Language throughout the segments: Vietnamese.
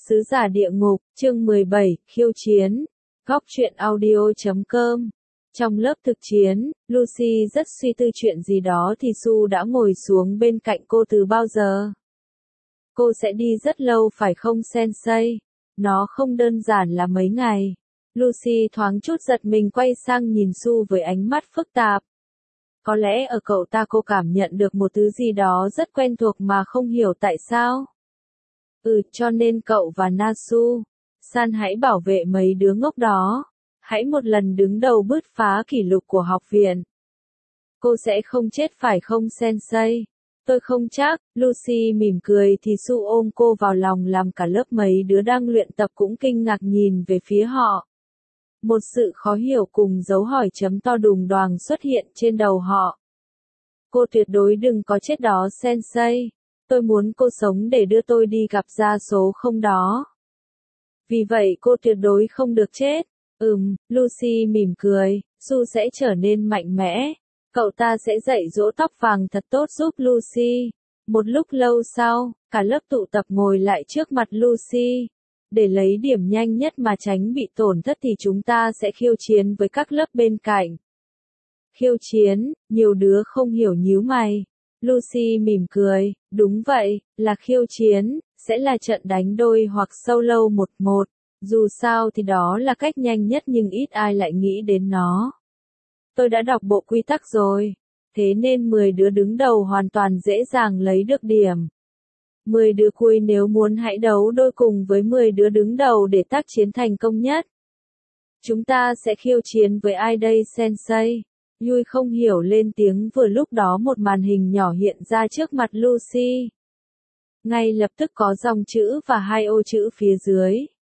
Sứ giả địa ngục, chương 17, khiêu chiến. Góc truyện audio.com. Trong lớp thực chiến, Lucy rất suy tư chuyện gì đó thì Su đã ngồi xuống bên cạnh cô từ bao giờ. Cô sẽ đi rất lâu phải không Sensei? Nó không đơn giản là mấy ngày. Lucy thoáng chút giật mình quay sang nhìn Su với ánh mắt phức tạp. Có lẽ ở cậu ta cô cảm nhận được một thứ gì đó rất quen thuộc mà không hiểu tại sao. Cho nên cậu và Nasu-san hãy bảo vệ mấy đứa ngốc đó. Hãy một lần đứng đầu bứt phá kỷ lục của học viện. Cô sẽ không chết phải không Sensei? Tôi không chắc, Lucy mỉm cười thì Su ôm cô vào lòng làm cả lớp mấy đứa đang luyện tập cũng kinh ngạc nhìn về phía họ. Một sự khó hiểu cùng dấu hỏi chấm to đùng đoàng xuất hiện trên đầu họ. Cô tuyệt đối đừng có chết đó Sensei. Tôi muốn cô sống để đưa tôi đi gặp gia số không đó. Vì vậy cô tuyệt đối không được chết. Lucy mỉm cười, Su sẽ trở nên mạnh mẽ. Cậu ta sẽ dạy dỗ tóc vàng thật tốt giúp Lucy. Một lúc lâu sau, cả lớp tụ tập ngồi lại trước mặt Lucy. Để lấy điểm nhanh nhất mà tránh bị tổn thất thì chúng ta sẽ khiêu chiến với các lớp bên cạnh. Khiêu chiến, nhiều đứa không hiểu nhíu mày. Lucy mỉm cười, đúng vậy, là khiêu chiến, sẽ là trận đánh đôi hoặc solo 1-1. Dù sao thì đó là cách nhanh nhất nhưng ít ai lại nghĩ đến nó. Tôi đã đọc bộ quy tắc rồi, thế nên 10 đứa đứng đầu hoàn toàn dễ dàng lấy được điểm. 10 đứa cuối nếu muốn hãy đấu đôi cùng với 10 đứa đứng đầu để tác chiến thành công nhất. Chúng ta sẽ khiêu chiến với ai đây Sensei? Yui không hiểu lên tiếng vừa lúc đó một màn hình nhỏ hiện ra trước mặt Lucy. Ngay lập tức có dòng chữ và 2 ô chữ phía dưới.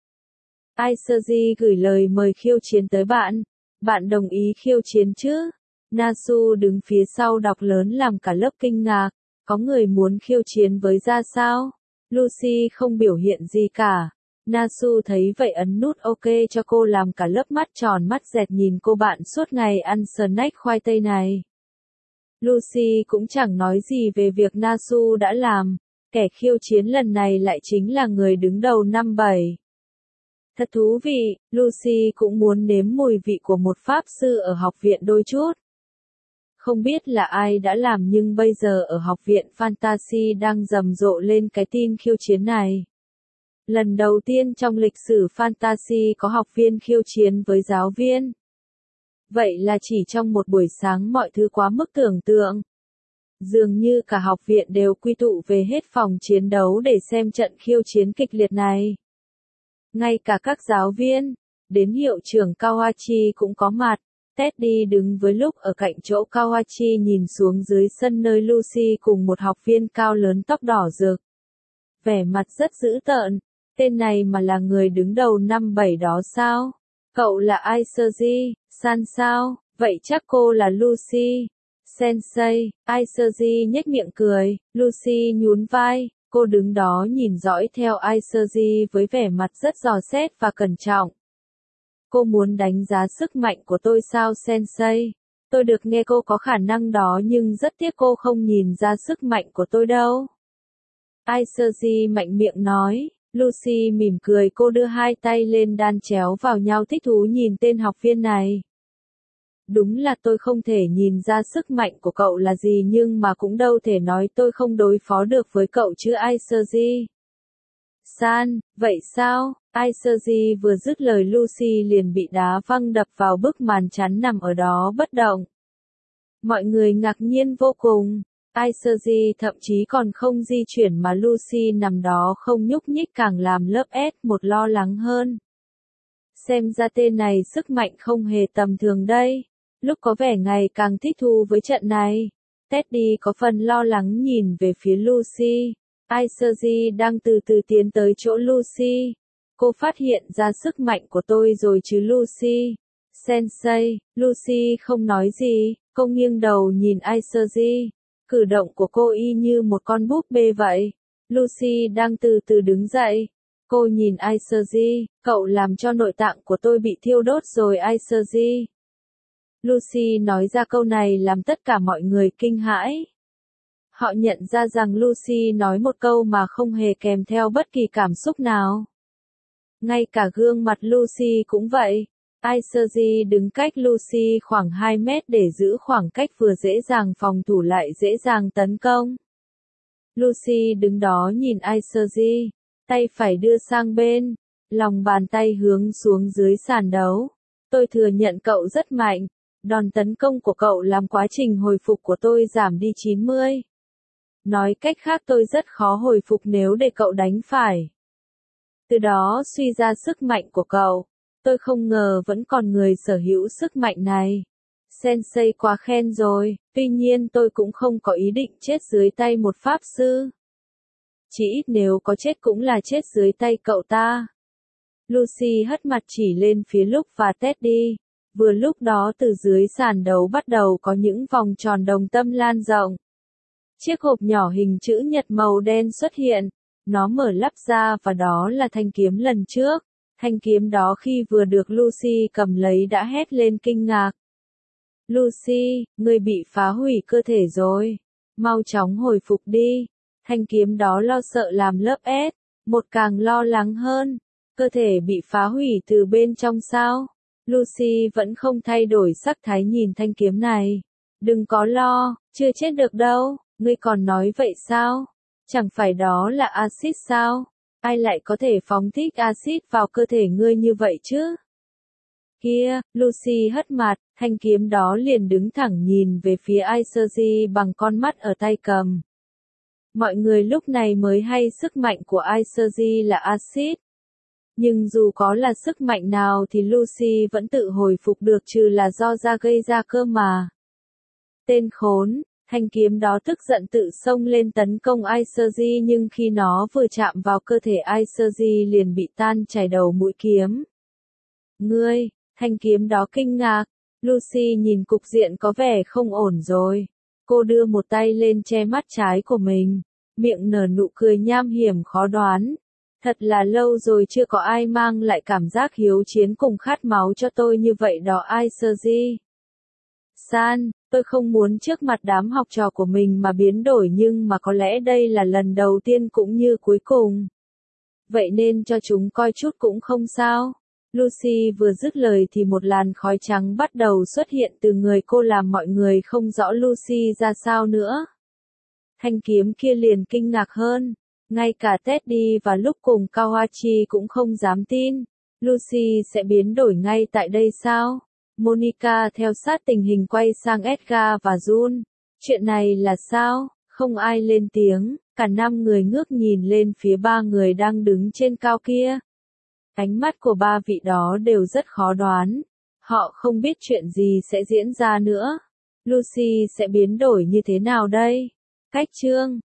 Aisuji gửi lời mời khiêu chiến tới bạn. Bạn đồng ý khiêu chiến chứ? Nasu đứng phía sau đọc lớn làm cả lớp kinh ngạc. Có người muốn khiêu chiến với ra sao? Lucy không biểu hiện gì cả. Nasu thấy vậy ấn nút OK cho cô làm cả lớp mắt tròn mắt dẹt nhìn cô bạn suốt ngày ăn snack khoai tây này. Lucy cũng chẳng nói gì về việc Nasu đã làm. Kẻ khiêu chiến lần này lại chính là người đứng đầu năm 7. Thật thú vị, Lucy cũng muốn nếm mùi vị của một pháp sư ở học viện đôi chút. Không biết là ai đã làm nhưng bây giờ ở học viện Fantasy đang rầm rộ lên cái tin khiêu chiến này. Lần đầu tiên trong lịch sử Fantasy có học viên khiêu chiến với giáo viên. Vậy là chỉ trong một buổi sáng mọi thứ quá mức tưởng tượng. Dường như cả học viện đều quy tụ về hết phòng chiến đấu để xem trận khiêu chiến kịch liệt này. Ngay cả các giáo viên, đến hiệu trưởng Kawachi cũng có mặt. Teddy đứng với lúc ở cạnh chỗ Kawachi nhìn xuống dưới sân nơi Lucy cùng một học viên cao lớn tóc đỏ rực. Vẻ mặt rất dữ tợn, tên này mà là người đứng đầu năm 7 đó sao? Cậu là Aisuji-san sao? Vậy chắc cô là Lucy. Sensei, Aisuji nhếch miệng cười, Lucy nhún vai, cô đứng đó nhìn dõi theo Aisuji với vẻ mặt rất dò xét và cẩn trọng. Cô muốn đánh giá sức mạnh của tôi sao Sensei? Tôi được nghe cô có khả năng đó nhưng rất tiếc cô không nhìn ra sức mạnh của tôi đâu. Aisuji mạnh miệng nói, Lucy mỉm cười cô đưa 2 tay lên đan chéo vào nhau thích thú nhìn tên học viên này. Đúng là tôi không thể nhìn ra sức mạnh của cậu là gì nhưng mà cũng đâu thể nói tôi không đối phó được với cậu chứ Aisuji. San, vậy sao? Aisuji vừa dứt lời Lucy liền bị đá văng đập vào bức màn chắn nằm ở đó bất động. Mọi người ngạc nhiên vô cùng. Aisuji thậm chí còn không di chuyển mà Lucy nằm đó không nhúc nhích càng làm lớp S1 lo lắng hơn. Xem ra tên này sức mạnh không hề tầm thường đây. Lúc có vẻ ngày càng thích thú với trận này. Teddy có phần lo lắng nhìn về phía Lucy. Aisuji đang từ từ tiến tới chỗ Lucy. Cô phát hiện ra sức mạnh của tôi rồi chứ Lucy. Sensei, Lucy không nói gì, cô nghiêng đầu nhìn Aisuji. Cử động của cô y như một con búp bê vậy. Lucy đang từ từ đứng dậy. Cô nhìn Aisuji, cậu làm cho nội tạng của tôi bị thiêu đốt rồi Aisuji. Lucy nói ra câu này làm tất cả mọi người kinh hãi. Họ nhận ra rằng Lucy nói một câu mà không hề kèm theo bất kỳ cảm xúc nào. Ngay cả gương mặt Lucy cũng vậy. Isergy đứng cách Lucy khoảng 2 mét để giữ khoảng cách vừa dễ dàng phòng thủ lại dễ dàng tấn công. Lucy đứng đó nhìn Isergy, tay phải đưa sang bên, lòng bàn tay hướng xuống dưới sàn đấu. Tôi thừa nhận cậu rất mạnh, đòn tấn công của cậu làm quá trình hồi phục của tôi giảm đi 90. Nói cách khác tôi rất khó hồi phục nếu để cậu đánh phải. Từ đó suy ra sức mạnh của cậu. Tôi không ngờ vẫn còn người sở hữu sức mạnh này. Sensei quá khen rồi, tuy nhiên tôi cũng không có ý định chết dưới tay một pháp sư. Chỉ ít nếu có chết cũng là chết dưới tay cậu ta. Lucy hất mặt chỉ lên phía Luke và Teddy. Vừa lúc đó từ dưới sàn đấu bắt đầu có những vòng tròn đồng tâm lan rộng. Chiếc hộp nhỏ hình chữ nhật màu đen xuất hiện. Nó mở lắp ra và đó là thanh kiếm lần trước. Thanh kiếm đó khi vừa được Lucy cầm lấy đã hét lên kinh ngạc. Lucy, ngươi bị phá hủy cơ thể rồi. Mau chóng hồi phục đi. Thanh kiếm đó lo sợ làm lớp ép. Một càng lo lắng hơn. Cơ thể bị phá hủy từ bên trong sao? Lucy vẫn không thay đổi sắc thái nhìn thanh kiếm này. Đừng có lo, chưa chết được đâu. Ngươi còn nói vậy sao? Chẳng phải đó là axit sao? Ai lại có thể phóng thích axit vào cơ thể ngươi như vậy chứ? Kia, Lucy hất mặt, thanh kiếm đó liền đứng thẳng nhìn về phía Isergy bằng con mắt ở tay cầm. Mọi người lúc này mới hay sức mạnh của Isergy là axit. Nhưng dù có là sức mạnh nào thì Lucy vẫn tự hồi phục được trừ là do da gây ra cơ mà. Tên khốn, thanh kiếm đó tức giận tự xông lên tấn công Isergy nhưng khi nó vừa chạm vào cơ thể Isergy liền bị tan chảy đầu mũi kiếm. Ngươi, thanh kiếm đó kinh ngạc, Lucy nhìn cục diện có vẻ không ổn rồi. Cô đưa một tay lên che mắt trái của mình, miệng nở nụ cười nham hiểm khó đoán. Thật là lâu rồi chưa có ai mang lại cảm giác hiếu chiến cùng khát máu cho tôi như vậy đó Isergy. San, tôi không muốn trước mặt đám học trò của mình mà biến đổi nhưng mà có lẽ đây là lần đầu tiên cũng như cuối cùng. Vậy nên cho chúng coi chút cũng không sao. Lucy vừa dứt lời thì một làn khói trắng bắt đầu xuất hiện từ người cô làm mọi người không rõ Lucy ra sao nữa. Thanh kiếm kia liền kinh ngạc hơn. Ngay cả Teddy và lúc cùng Kawachi cũng không dám tin. Lucy sẽ biến đổi ngay tại đây sao? Monica theo sát tình hình quay sang Edgar và Jun. Chuyện này là sao? Không ai lên tiếng, cả 5 người ngước nhìn lên phía 3 người đang đứng trên cao kia. Ánh mắt của 3 vị đó đều rất khó đoán. Họ không biết chuyện gì sẽ diễn ra nữa. Lucy sẽ biến đổi như thế nào đây? Cách chương